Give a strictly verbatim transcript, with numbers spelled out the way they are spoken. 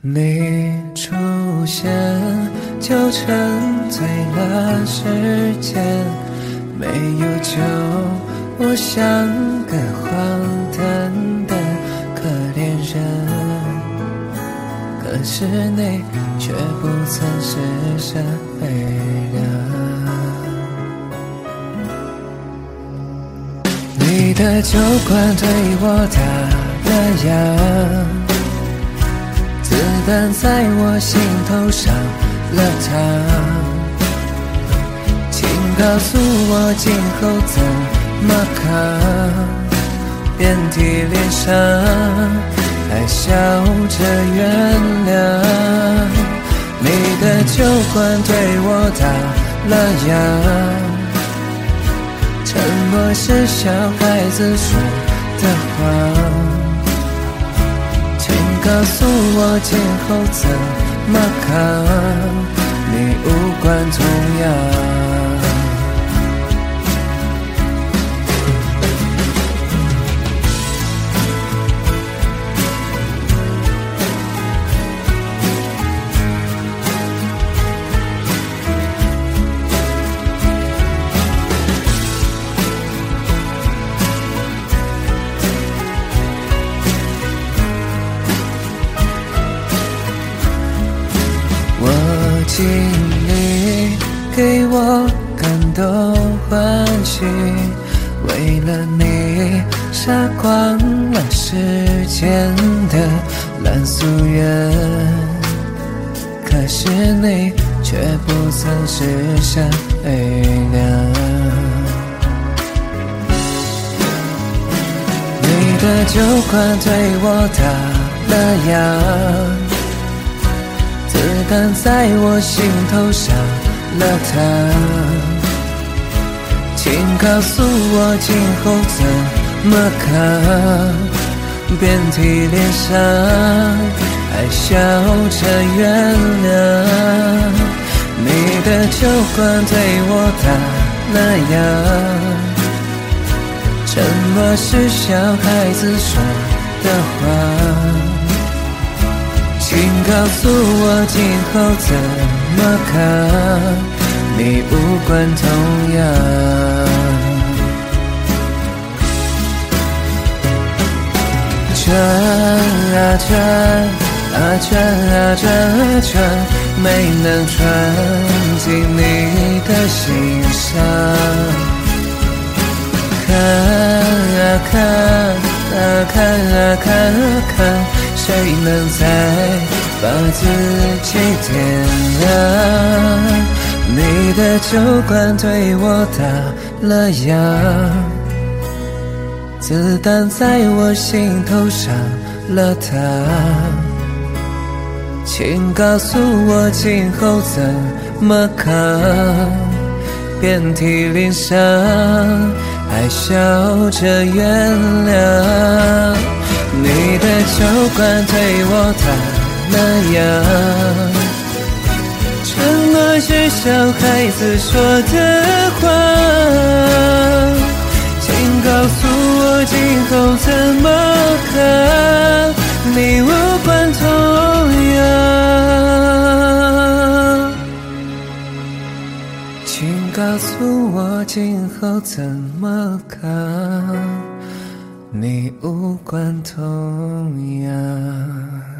你出现就沉醉了时间，没有酒我像个荒诞的可怜人，可是你却不曾施舍悲凉。你的酒馆对我打了烊，子弹在我心头上了膛，请告诉我今后怎么扛，遍体鳞伤，还笑着原谅。你的酒馆对我打了烊，沉默是小孩子说的话，告诉我今后怎么扛，你无关痛痒。经历给我感动欢喜，为了你杀光了世间的烂俗人，可是你却不曾施舍悲凉。你的酒馆对我打了烊，子弹在我心头上了膛，请告诉我今后怎么扛，遍体鳞伤，还笑着原谅。你的酒馆对我打了烊，沉默是小孩子说的话，请告诉我今后怎么扛，你无关痛痒。转啊转啊转啊转啊转，没能穿进你的心上。看啊看啊看啊看啊看，谁能再把自己点亮？你的酒馆对我打了烊，子弹在我心头上了膛，请告诉我今后怎么扛，遍体鳞伤，还笑着原谅。你的酒馆对我打了烊，沉默是小孩子说的话，请告诉我今后怎么扛，你无关痛痒。请告诉我今后怎么扛，你无关痛痒。